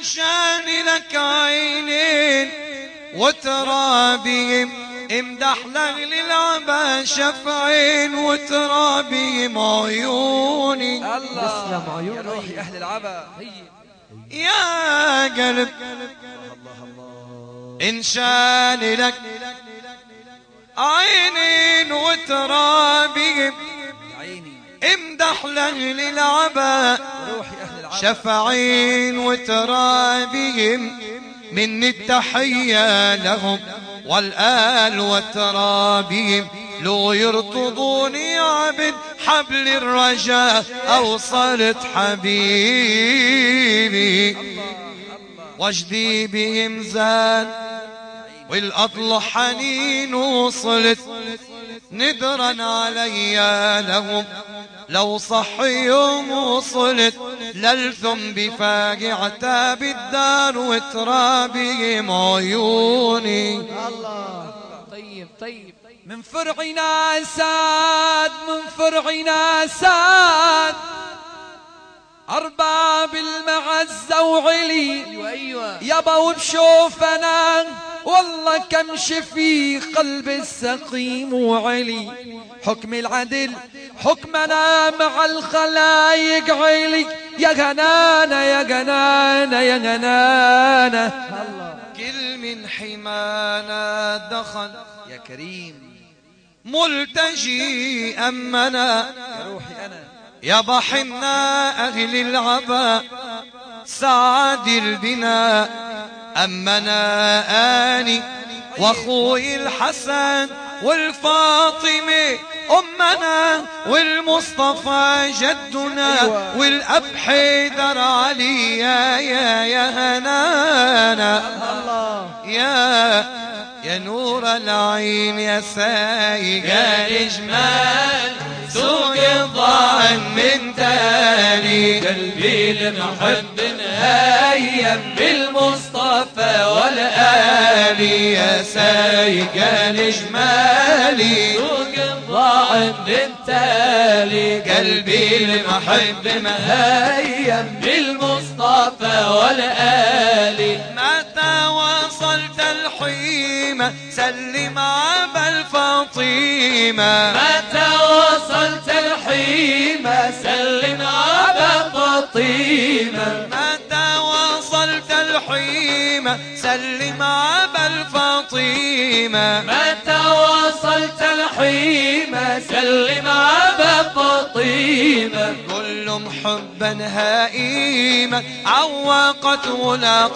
إنشان لك عينين وترابيهم امدح لأهل العبا شفعين وترابيهم عيوني. الله عيوني يا روحي أهل العبا يا قلب إنشان لك عينين وترابيهم امدح لأهل العبا شفعين وترابيهم من التحية لهم والآل وترابيهم لو يرتضوني عبد حبل الرجاء أوصلت حبيبي وجدي بهم زاد والأطل حنين وصلت ندرا علي لهم لو صح يوم وصلت للثم بفاقعة بالدار وترابهم عيوني. الله طيب من فرعنا ساد من فرعنا ساد أرباب المعزة وعلي يابا وبشوفنا والله كم شفي قلب السقيم وعلي حكم العدل حكمنا مع الخلايق علي يا جنانة يا جنانة يا جنانة. كل من حمانا دخل يا كريم ملتجي أمنا يا روحي أنا يا بحنا أهل العبا سعد البناء أمنا آني واخوي الحسن والفاطمة أمنا والمصطفى جدنا والأب حيدر علي يا هنانا يا نور العين يا سايق الجمال سوق الضعن من تاني قلبي المحب هيم بالمصطفى والآل يا سايق الجمالي سوق الضعن من تالي قلبي المحب مهيم بالمصطفى والآل. متى وصلت الحيمة سلم عبا الفاطمة متى وصلت الحيمة سلم عبا فاطمة متى وصلت الحيمة سلم عبا الفاطمة متى وصلت الحيمة سلم عبا فاطمة كل حبا هائمة عوقته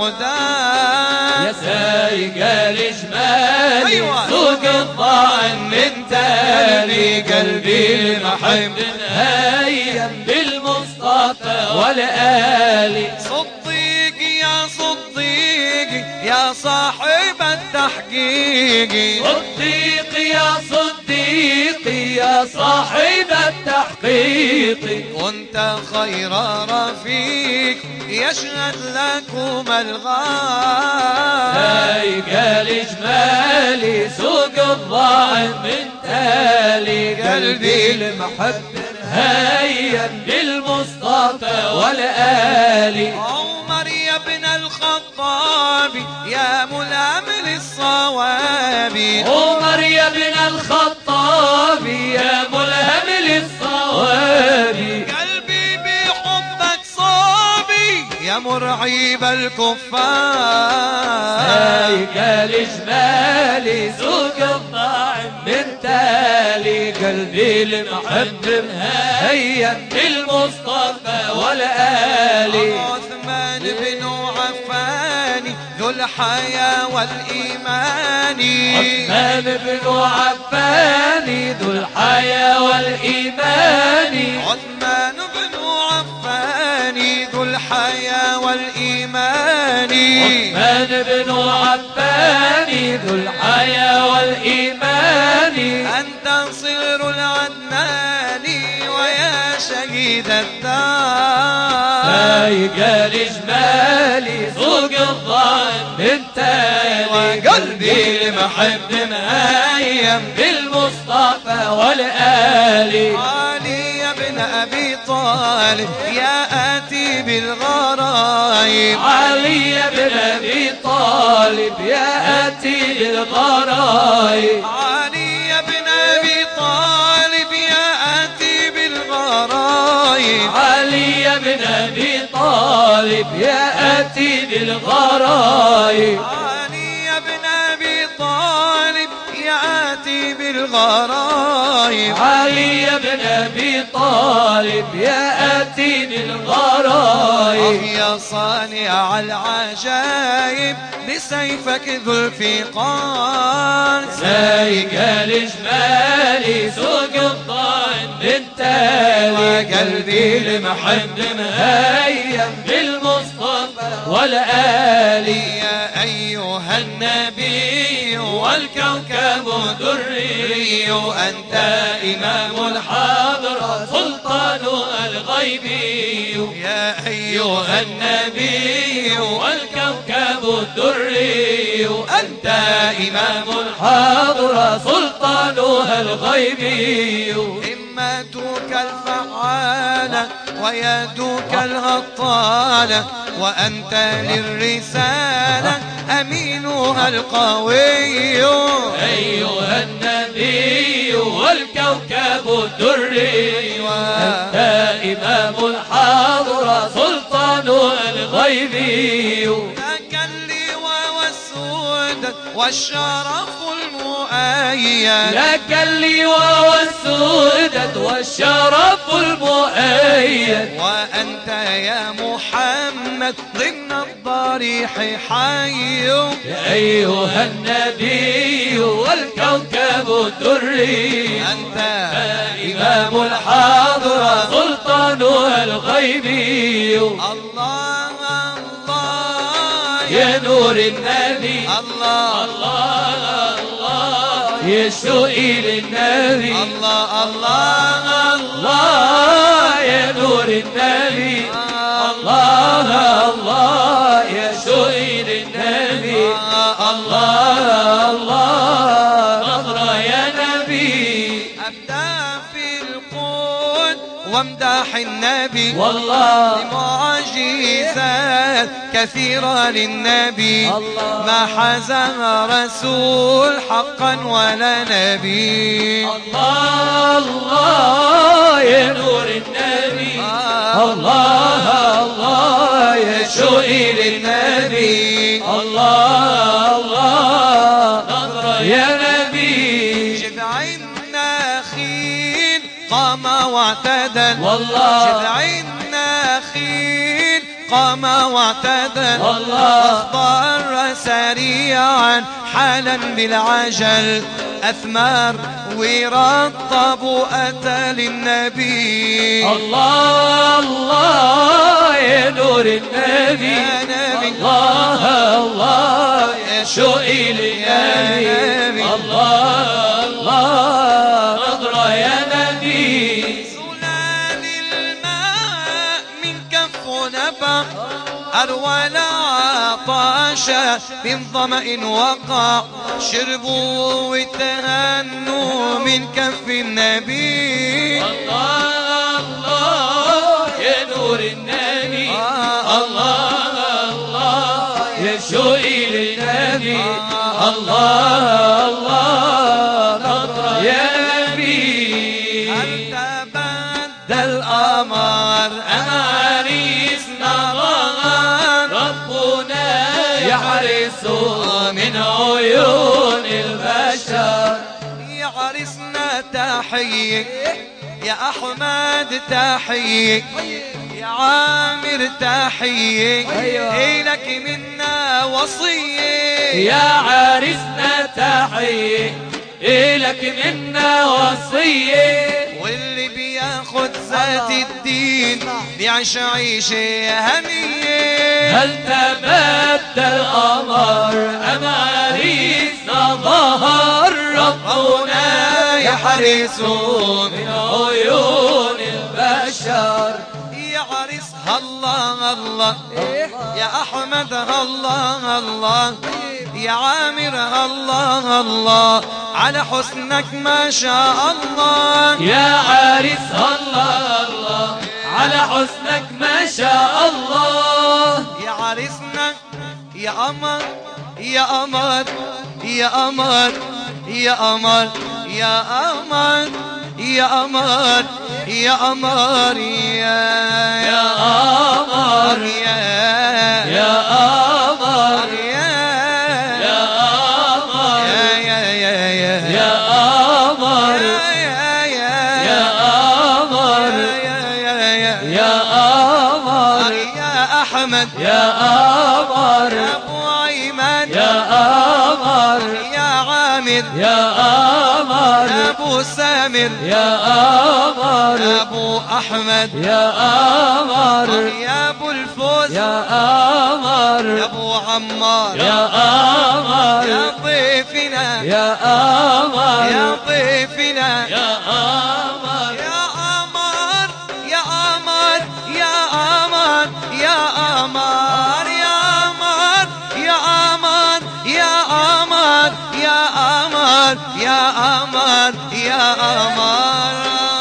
الأقدام يا سايق الإجمال سوق الضعن من تالي قلبي المحب هيم بالمصطفى والآل. صديق يا صديق يا صاحب التحقيق صديق يا صديق يا صاحب التحقيق وانت خير رفيق يشهد لكم الغار سايق الإجمالي سوق الضعن من تالي قلبي المحب هيا بالمصطفى والآل. عمر يا ابن الخطاب يا ملام للصواب عمر يا ابن الخطاب يا ملهم للصواب قلبي بحبك صابي يا مرعيب الكفار سايق الإجمالي سوق الضعن من تالي قلبي المحب هيا بالمصطفى والآل. عثمان بن عفان ذو الحياة والإيمان عثمان بن عفان ذو الحياة والإيمان عثمان بن عفان ذو الحياة والإيمان عثمان بن عفان ذو الحياة والإيمان أنت صغر العدناني ويا شهيد الدار سايق الإجمالي سوق الضعن من تالي قلبي المحب مهيم بالمصطفى والآل. علي يا ابن أبي طالب يا آتي بالغرام الغرايب علي بن أبي طالب يا آتي بالغرايب علي بن أبي طالب يا آتي بالغرايب علي بن أبي طالب يا آتي بالغرايب علي بن أبي طالب يا آتي بالغرايب علي بن أبي طالب يا آتي بالغرايب يا صانع العجائب بسيفك ذو الفقار سايق الجمال سوق الطعن بالتالي وقلبي المحب مهيم بالمصطفى والآلي يا أيها النبي والكوكب دري أنت إمام الحضرة سلطان الغيبي يا أيها النبي والكوكب الدري أنت إمام الحضرة سلطانها الغيبي همتك الفعالة ويدك الهطالة وأنت للرسالة أمينها القوي أيها النبي والكوكب الدري أنت إمام الحضرة سلطانها الغيبي لك اللواء والسود والشرف المؤيد لك اللواء والسودة والشرف المؤيد وأنت يا محمد ضمن الضريح حي يا أيها النبي والكوكب الدري أنت إمام الحاضرة سلطانها الغيبي الله الله يا نور النبي الله الله الله يا سئيل النبي الله الله الله يا نور النبي الله الله يا سئيل النبي الله الله نظرة يا نبي أبدأ في القود وامدح النبي والله معجزات كثيرة للنبي الله ما حزن رسول حقا ولا نبي الله الله يا نور النبي الله الله يا سئيل النبي الله الله نظرة يا نبي جذع النخيل قام واعتدل والله جذع النخيل قام واعتدل والله واصبر سريعا حالا بالعجل أثمار ورطب أتى للنبي الله الله يا نور النبي يا نبي الله الله يا سئيل النبي الله الله نظرة يا نبي سلال الماء من كف نبع أروى عطاشا من ظمأ وقع شربوا وتهنوا من كف النبي الله الله يا نور النبي الله الله يا سئيل النبي الله الله نظرة يا نبي هل تبدل الأمر أماريسنا ظهر ربنا يحرس من عيون البشر عرسنا تحية يا أحمد تحية يا عامر تحية إلك منا وصية يا عرسنا تحية إلك منا وصية واللي بياخد ذات الدين بيعيش عيشة هنية هل تبدل القمر أم عريسنا ظهر ربنا يحرس من عيون البشر يا عريس الله الله يا أحمد الله الله يا عامر الله الله على حسنك ما شاء الله يا عريس الله الله على حسنك ما شاء الله يا عريسنا يا قمر يا قمر يا قمر يا قمر يا قمر يا قمر يا قمر يا قمر يا قمر يا قمر يا قمر يا قمر يا قمر يا أحمد يا قمر يا أبو أيمن يا قمر يا عامر يا قمر يا أبو سامر يا قمر يا أبو أحمد يا قمر يا أبو الفوز يا قمر يا أبو عمار يا قمر يا ضيفنا يا قمر يا ضيفنا يا قمر يا قمر يا قمر يا قمر يا قمر يا قمر يا قمر يا قمر يا قمر يا قمر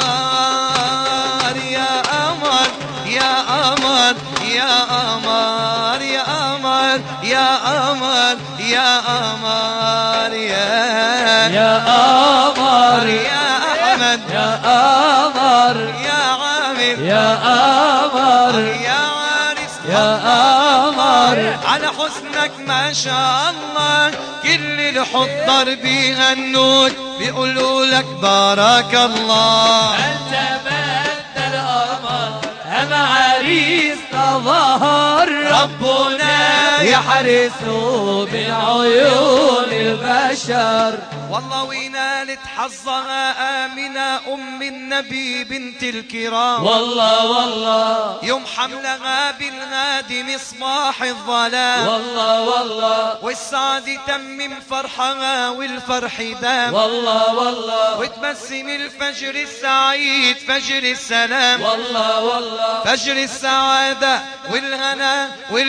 يا قمر يا قمر يا قمر يا قمر يا قمر يا قمر يا قمر يا أحمد يا قمر يا عامر يا قمر يا عارس يا قمر على حسنك ما شاء الله كل الحضر بيغنوك بيقولوا لك بارك الله. أنت بنت القمر هم عريسنا ظهر ربنا يحرسه من عيون البشر. والله وينالت حظها آمنة أم النبي بنت الكرام، والله والله يوم حملها بالغاد مصباح الظلام، والله والله والسعد تمم فرحها والفرح دام، والله والله وتبسم الفجر السعيد فجر السلام، والله والله فجر السعادة والهنا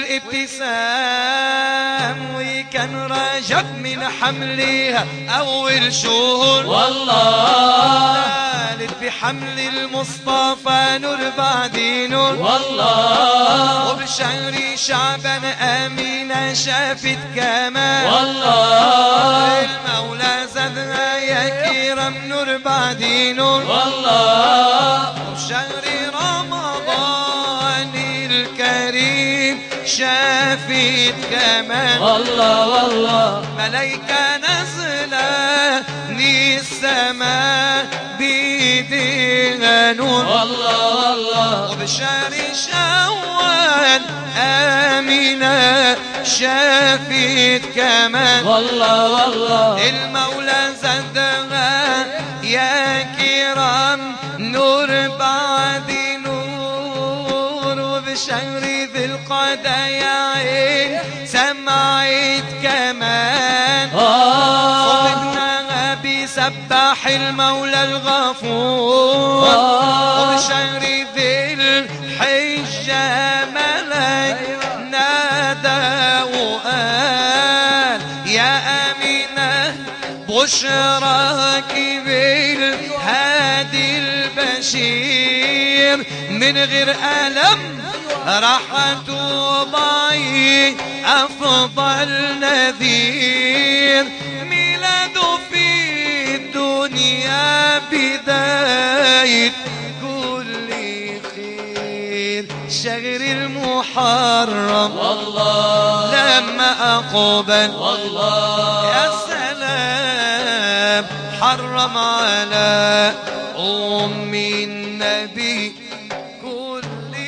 والابتسام. وكان رجب من حملها أول شهور، والله نالت بحمل المصطفى نور بعد نور، والله وبشهر شعبان آمنة شافت كمان، والله المولى زادها يا كرام نور بعد نور، والله وبشهر رمضان الكريم شافت كمان، والله والله ملايكة نازلة للسماء بيديها نور، والله والله وبشهر شوال آمنة شافت كمان، والله والله المولى زادها يا كرام نور بعد نور، وبشهر ذي القعدة يا عين سمعت كمان، صوتنا بيسبح المولى الغفور، وبشهر ذي الحجة ملك نادى وقال يا آمنة بشراك بالهادي البشير، من غير ألم راح تضعي أفضل نذير، ميلاده في الدنيا بداية كل خير، شهر المحرم والله لما أقبل والله يا سلام حرم على أم النبي كل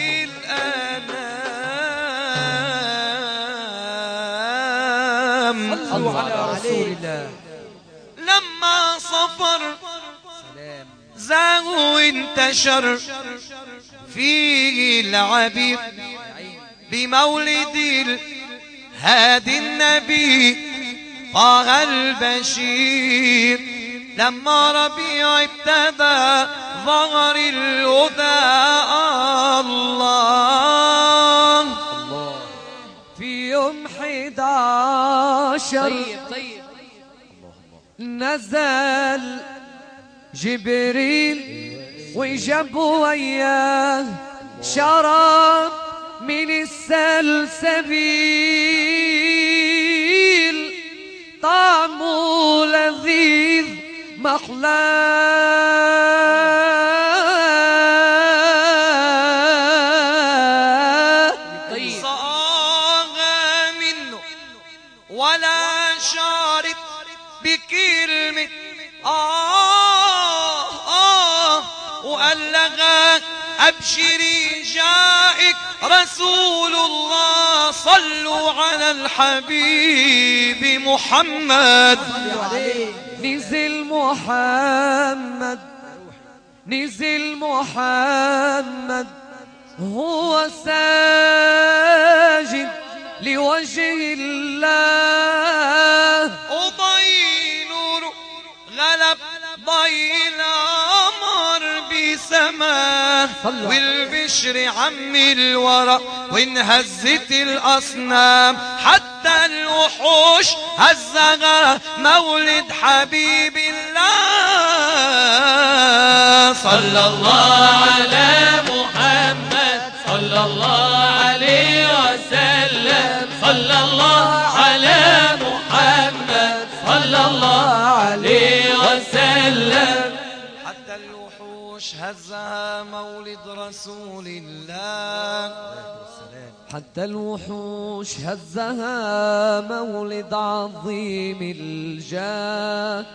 الأنام. صلوا على رسول الله. لما صفر زاغ وانتشر فيه العبير بمولد الهادي النبي طه البشير، لما ربيع ابتدى ظهر الهدى الله في يوم 11 نزل جبريل وجاب وياه شراب من السلسبيل طعمه لذيذ محلاه صاغ منه ولا شارب بكلمة وقال لها أبشري جائك رسول الله صلوا على الحبيب محمد. نزل محمد نزل محمد هو ساجد لوجه الله وضي نور غلب ضي القمر بسماه والبشر عم الورى وانهزت الأصنام حتى الوحوش هزها مولد حبيب الله. صلى الله على محمد صلى الله عليه وسلم صلى الله على محمد صلى الله عليه وسلم حتى الوحوش هزها مولد رسول الله. حتى الوحوش هزها مولد عظيم الجاه.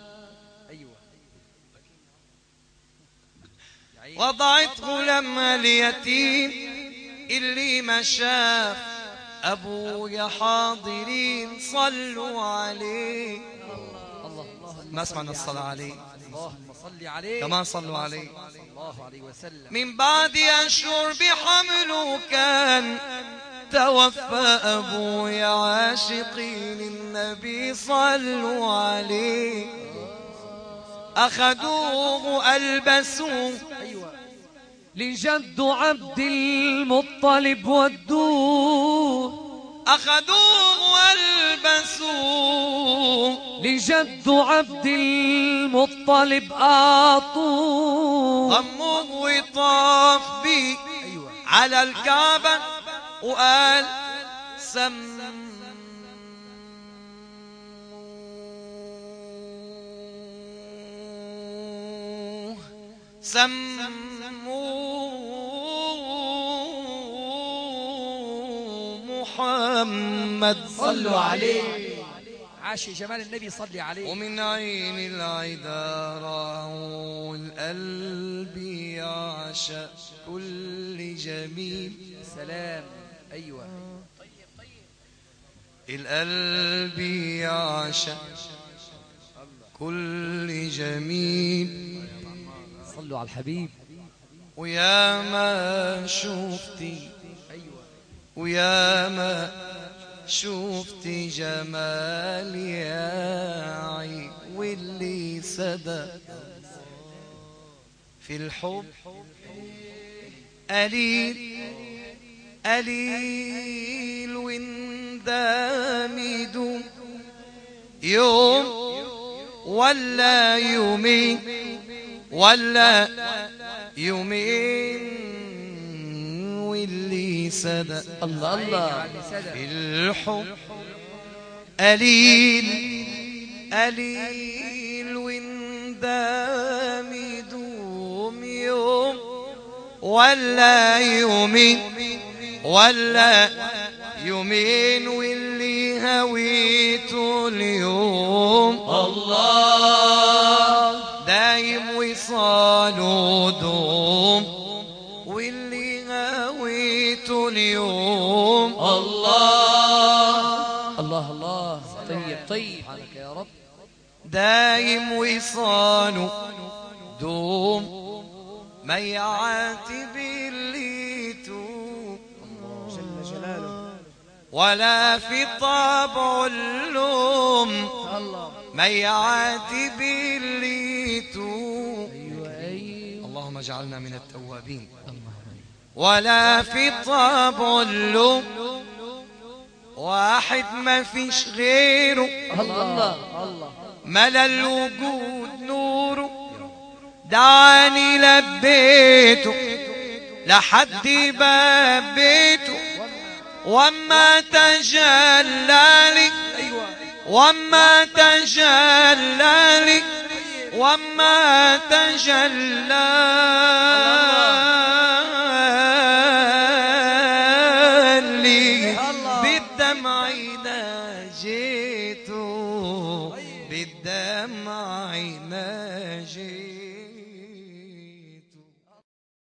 وضعته لما اليتيم اللي ما شاف أبويا حاضرين صلوا عليه. ما سمعنا الصلاة عليه اللهم صل عليه كمان صلوا عليه. صلى الله عليه وسلم. من بعد أشهر بحمله كان توفى أبويا عاشقين النبي صلوا عليه. أخذوه ألبسوه لجد عبد المطلب ودوه. أخذوه ألبسوه لجد عبد المطلب أعطوه. ضموه وطاف بي على الكعبة وقال سموه محمد. صلوا عليه. عاش جمال النبي صلي عليه. ومن عين العدا راعوا القلب يعشق كل جميل. سلام. أيوة. القلب يعشق كل جميل. صلوا على الحبيب. ويا ما شفتي ويا ما شفتي جمال يا عين واللي صدق في الحب قليل وندام يدوم يوم ولا يومين ولا يومين واللي صدق الله الله في الحب قليل وندام يدوم يوم ولا يومين ولا يومين واللي هويته اليوم الله دايم وصاله دوم واللي هويته اليوم الله الله الله. طيب طيب سبحانك يا رب. دايم وصاله دوم ما يعاتب اللي توب جل جلاله. ولا في طبع اللوم الله. ما يعاتب اللي توب. أيوة. اللهم اجعلنا من التوابين. ولا في طبع اللوم واحد ما فيش غيره الله الله. ملا الوجود نوره دعاني لبيته لحد باب بيته وما تجلى لي وما تجلى لي وما تجلى لي بالدمع ناجيته بالدمع ناجيته